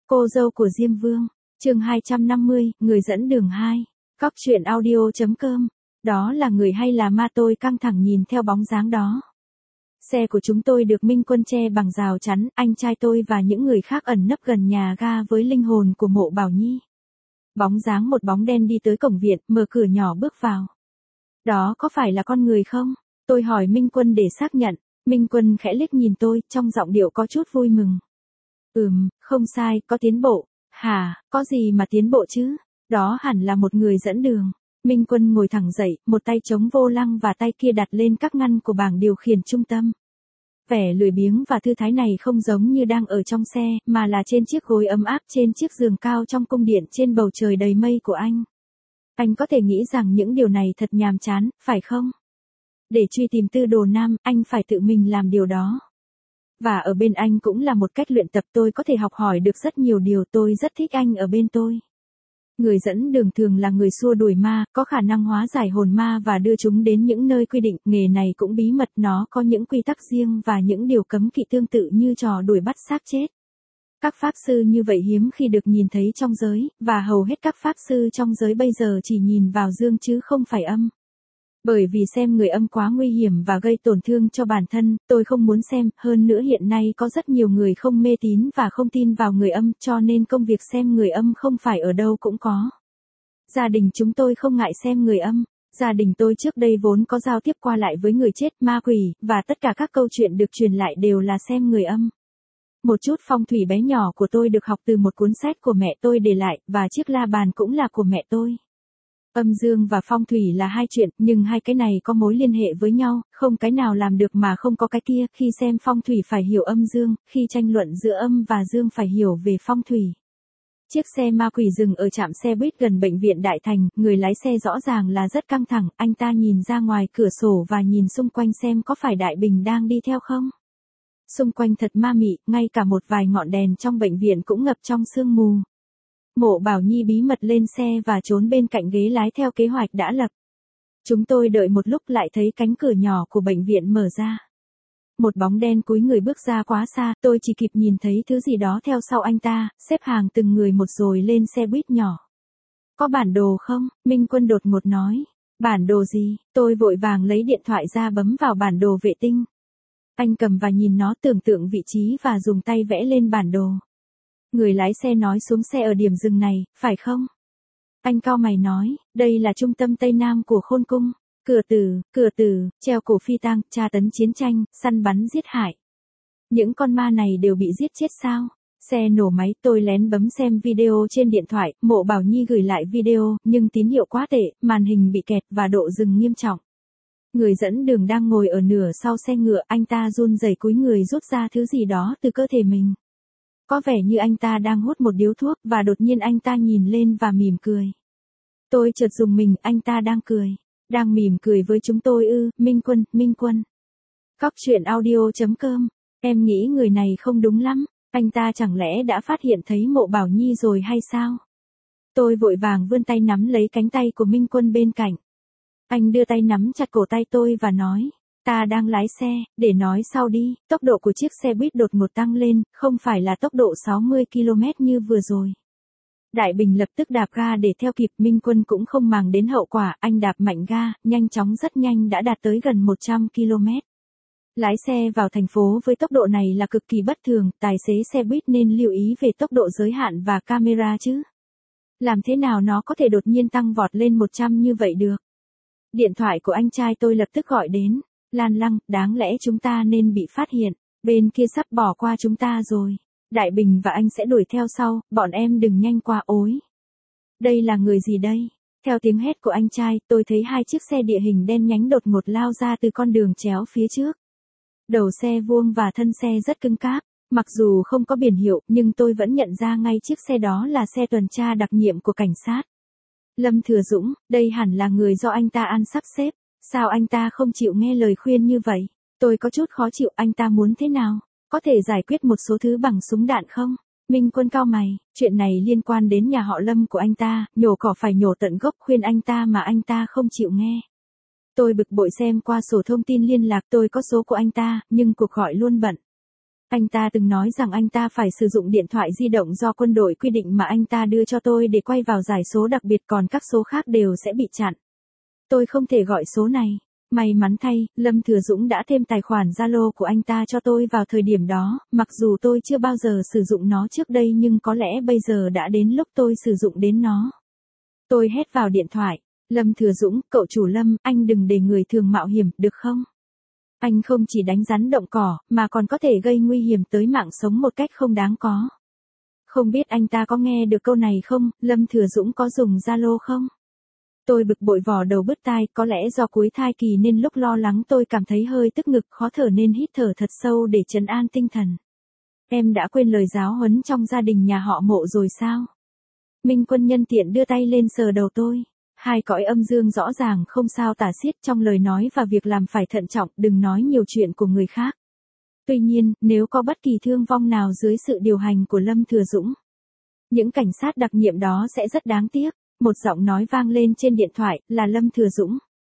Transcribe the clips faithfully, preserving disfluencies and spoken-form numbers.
Cô dâu của Diêm Vương, chương hai trăm năm mươi, người dẫn đường hai. Cóc truyện audio.com. Đó là người hay là ma? Tôi căng thẳng nhìn theo bóng dáng đó. Xe của chúng tôi được Minh Quân che bằng rào chắn, anh trai tôi và những người khác ẩn nấp gần nhà ga với linh hồn của Mộ Bảo Nhi. Bóng dáng một bóng đen đi tới cổng viện, mở cửa nhỏ bước vào. Đó có phải là con người không? Tôi hỏi Minh Quân để xác nhận. Minh Quân khẽ liếc nhìn tôi, trong giọng điệu có chút vui mừng. Ừm, không sai, có tiến bộ. Hả, có gì mà tiến bộ chứ? Đó hẳn là một người dẫn đường. Minh Quân ngồi thẳng dậy, một tay chống vô lăng và tay kia đặt lên các ngăn của bảng điều khiển trung tâm. Vẻ lười biếng và thư thái này không giống như đang ở trong xe, mà là trên chiếc gối ấm áp trên chiếc giường cao trong cung điện trên bầu trời đầy mây của anh. Anh có thể nghĩ rằng những điều này thật nhàm chán, phải không? Để truy tìm Tư Đồ Nam, anh phải tự mình làm điều đó. Và ở bên anh cũng là một cách luyện tập, tôi có thể học hỏi được rất nhiều điều. Tôi rất thích anh ở bên tôi. Người dẫn đường thường là người xua đuổi ma, có khả năng hóa giải hồn ma và đưa chúng đến những nơi quy định. Nghề này cũng bí mật, nó có những quy tắc riêng và những điều cấm kỵ tương tự như trò đuổi bắt xác chết. Các pháp sư như vậy hiếm khi được nhìn thấy trong giới, và hầu hết các pháp sư trong giới bây giờ chỉ nhìn vào dương chứ không phải âm. Bởi vì xem người âm quá nguy hiểm và gây tổn thương cho bản thân, tôi không muốn xem. Hơn nữa hiện nay có rất nhiều người không mê tín và không tin vào người âm, cho nên công việc xem người âm không phải ở đâu cũng có. Gia đình chúng tôi không ngại xem người âm. Gia đình tôi trước đây vốn có giao tiếp qua lại với người chết, ma quỷ, và tất cả các câu chuyện được truyền lại đều là xem người âm. Một chút phong thủy bé nhỏ của tôi được học từ một cuốn sách của mẹ tôi để lại, và chiếc la bàn cũng là của mẹ tôi. Âm dương và phong thủy là hai chuyện, nhưng hai cái này có mối liên hệ với nhau, không cái nào làm được mà không có cái kia. Khi xem phong thủy phải hiểu âm dương, khi tranh luận giữa âm và dương phải hiểu về phong thủy. Chiếc xe ma quỷ dừng ở trạm xe buýt gần bệnh viện Đại Thành, người lái xe rõ ràng là rất căng thẳng, anh ta nhìn ra ngoài cửa sổ và nhìn xung quanh xem có phải Đại Bình đang đi theo không. Xung quanh thật ma mị, ngay cả một vài ngọn đèn trong bệnh viện cũng ngập trong sương mù. Mộ Bảo Nhi bí mật lên xe và trốn bên cạnh ghế lái theo kế hoạch đã lập. Chúng tôi đợi một lúc lại thấy cánh cửa nhỏ của bệnh viện mở ra. Một bóng đen cúi người bước ra quá xa, tôi chỉ kịp nhìn thấy thứ gì đó theo sau anh ta, xếp hàng từng người một rồi lên xe buýt nhỏ. Có bản đồ không? Minh Quân đột ngột nói. Bản đồ gì? Tôi vội vàng lấy điện thoại ra bấm vào bản đồ vệ tinh. Anh cầm và nhìn nó, tưởng tượng vị trí và dùng tay vẽ lên bản đồ. Người lái xe nói xuống xe ở điểm dừng này, phải không? Anh cau mày nói, đây là trung tâm Tây Nam của Khôn Cung. Cửa tử, cửa tử, treo cổ phi tang, tra tấn chiến tranh, săn bắn giết hại. Những con ma này đều bị giết chết sao? Xe nổ máy, tôi lén bấm xem video trên điện thoại, Mộ Bảo Nhi gửi lại video, nhưng tín hiệu quá tệ, màn hình bị kẹt và độ dừng nghiêm trọng. Người dẫn đường đang ngồi ở nửa sau xe ngựa, anh ta run rẩy cúi người rút ra thứ gì đó từ cơ thể mình. Có vẻ như anh ta đang hút một điếu thuốc, và đột nhiên anh ta nhìn lên và mỉm cười. Tôi chợt rùng mình, anh ta đang cười. Đang mỉm cười với chúng tôi ư? Minh Quân, Minh Quân. Cóc truyện audio.com. Em nghĩ người này không đúng lắm. Anh ta chẳng lẽ đã phát hiện thấy Mộ Bảo Nhi rồi hay sao? Tôi vội vàng vươn tay nắm lấy cánh tay của Minh Quân bên cạnh. Anh đưa tay nắm chặt cổ tay tôi và nói. Ta đang lái xe, để nói sau đi. Tốc độ của chiếc xe buýt đột ngột tăng lên, không phải là tốc độ sáu mươi ki lô mét như vừa rồi. Đại Bình lập tức đạp ga để theo kịp. Minh Quân cũng không màng đến hậu quả, anh đạp mạnh ga, nhanh chóng rất nhanh đã đạt tới gần một trăm ki lô mét. Lái xe vào thành phố với tốc độ này là cực kỳ bất thường, tài xế xe buýt nên lưu ý về tốc độ giới hạn và camera chứ. Làm thế nào nó có thể đột nhiên tăng vọt lên một trăm như vậy được? Điện thoại của anh trai tôi lập tức gọi đến. Lan Lăng, đáng lẽ chúng ta nên bị phát hiện, bên kia sắp bỏ qua chúng ta rồi. Đại Bình và anh sẽ đuổi theo sau, bọn em đừng nhanh qua ối. Đây là người gì đây? Theo tiếng hét của anh trai, tôi thấy hai chiếc xe địa hình đen nhánh đột ngột lao ra từ con đường chéo phía trước. Đầu xe vuông và thân xe rất cứng cáp, mặc dù không có biển hiệu, nhưng tôi vẫn nhận ra ngay chiếc xe đó là xe tuần tra đặc nhiệm của cảnh sát. Lâm Thừa Dũng, đây hẳn là người do anh ta ăn sắp xếp. Sao anh ta không chịu nghe lời khuyên như vậy? Tôi có chút khó chịu, anh ta muốn thế nào? Có thể giải quyết một số thứ bằng súng đạn không? Minh Quân cau mày, chuyện này liên quan đến nhà họ Lâm của anh ta, nhổ cỏ phải nhổ tận gốc, khuyên anh ta mà anh ta không chịu nghe. Tôi bực bội xem qua sổ thông tin liên lạc, tôi có số của anh ta, nhưng cuộc gọi luôn bận. Anh ta từng nói rằng anh ta phải sử dụng điện thoại di động do quân đội quy định mà anh ta đưa cho tôi để quay vào giải số đặc biệt, còn các số khác đều sẽ bị chặn. Tôi không thể gọi số này. May mắn thay, Lâm Thừa Dũng đã thêm tài khoản Zalo của anh ta cho tôi vào thời điểm đó, mặc dù tôi chưa bao giờ sử dụng nó trước đây nhưng có lẽ bây giờ đã đến lúc tôi sử dụng đến nó. Tôi hét vào điện thoại, Lâm Thừa Dũng, cậu chủ Lâm, anh đừng để người thường mạo hiểm, được không? Anh không chỉ đánh rắn động cỏ, mà còn có thể gây nguy hiểm tới mạng sống một cách không đáng có. Không biết anh ta có nghe được câu này không, Lâm Thừa Dũng có dùng Zalo không? Tôi bực bội vò đầu bứt tai, có lẽ do cuối thai kỳ nên lúc lo lắng tôi cảm thấy hơi tức ngực, khó thở nên hít thở thật sâu để trấn an tinh thần. Em đã quên lời giáo huấn trong gia đình nhà họ Mộ rồi sao? Minh Quân nhân tiện đưa tay lên sờ đầu tôi. Hai cõi âm dương rõ ràng không sao tả xiết, trong lời nói và việc làm phải thận trọng, đừng nói nhiều chuyện của người khác. Tuy nhiên, nếu có bất kỳ thương vong nào dưới sự điều hành của Lâm Thừa Dũng, những cảnh sát đặc nhiệm đó sẽ rất đáng tiếc. Một giọng nói vang lên trên điện thoại, là Lâm Thừa Dũng.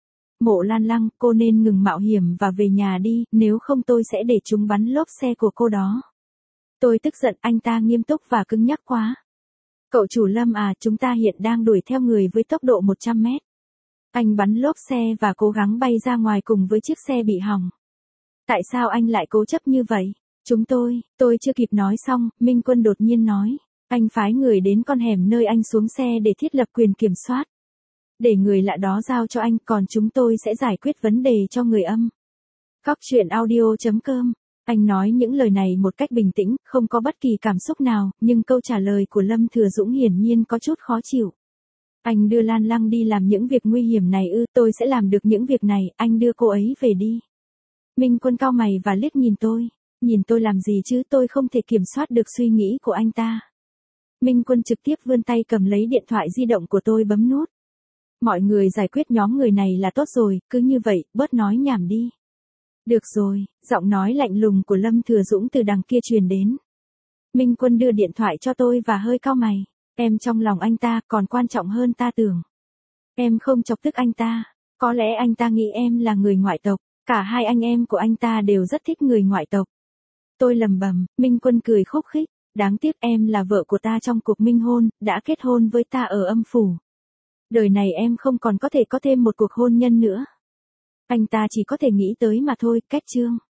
Mộ Lan Lăng, cô nên ngừng mạo hiểm và về nhà đi, nếu không tôi sẽ để chúng bắn lốp xe của cô đó. Tôi tức giận, anh ta nghiêm túc và cứng nhắc quá. Cậu chủ Lâm à, chúng ta hiện đang đuổi theo người với tốc độ một trăm mét. Anh bắn lốp xe và cố gắng bay ra ngoài cùng với chiếc xe bị hỏng. Tại sao anh lại cố chấp như vậy? Chúng tôi, tôi chưa kịp nói xong, Minh Quân đột nhiên nói. Anh phái người đến con hẻm nơi anh xuống xe để thiết lập quyền kiểm soát. Để người lạ đó giao cho anh, còn chúng tôi sẽ giải quyết vấn đề cho người âm. Cóc truyện audio chấm com. Anh nói những lời này một cách bình tĩnh, không có bất kỳ cảm xúc nào, nhưng câu trả lời của Lâm Thừa Dũng hiển nhiên có chút khó chịu. Anh đưa Lan Lăng đi làm những việc nguy hiểm này ư? Tôi sẽ làm được những việc này, anh đưa cô ấy về đi. Minh Quân cau mày và liếc nhìn tôi. Nhìn tôi làm gì chứ, tôi không thể kiểm soát được suy nghĩ của anh ta. Minh Quân trực tiếp vươn tay cầm lấy điện thoại di động của tôi bấm nút. Mọi người giải quyết nhóm người này là tốt rồi, cứ như vậy, bớt nói nhảm đi. Được rồi, giọng nói lạnh lùng của Lâm Thừa Dũng từ đằng kia truyền đến. Minh Quân đưa điện thoại cho tôi và hơi cau mày. Em trong lòng anh ta còn quan trọng hơn ta tưởng. Em không chọc tức anh ta. Có lẽ anh ta nghĩ em là người ngoại tộc. Cả hai anh em của anh ta đều rất thích người ngoại tộc. Tôi lầm bầm, Minh Quân cười khúc khích. Đáng tiếc em là vợ của ta trong cuộc minh hôn, đã kết hôn với ta ở âm phủ. Đời này em không còn có thể có thêm một cuộc hôn nhân nữa. Anh ta chỉ có thể nghĩ tới mà thôi, kết chương.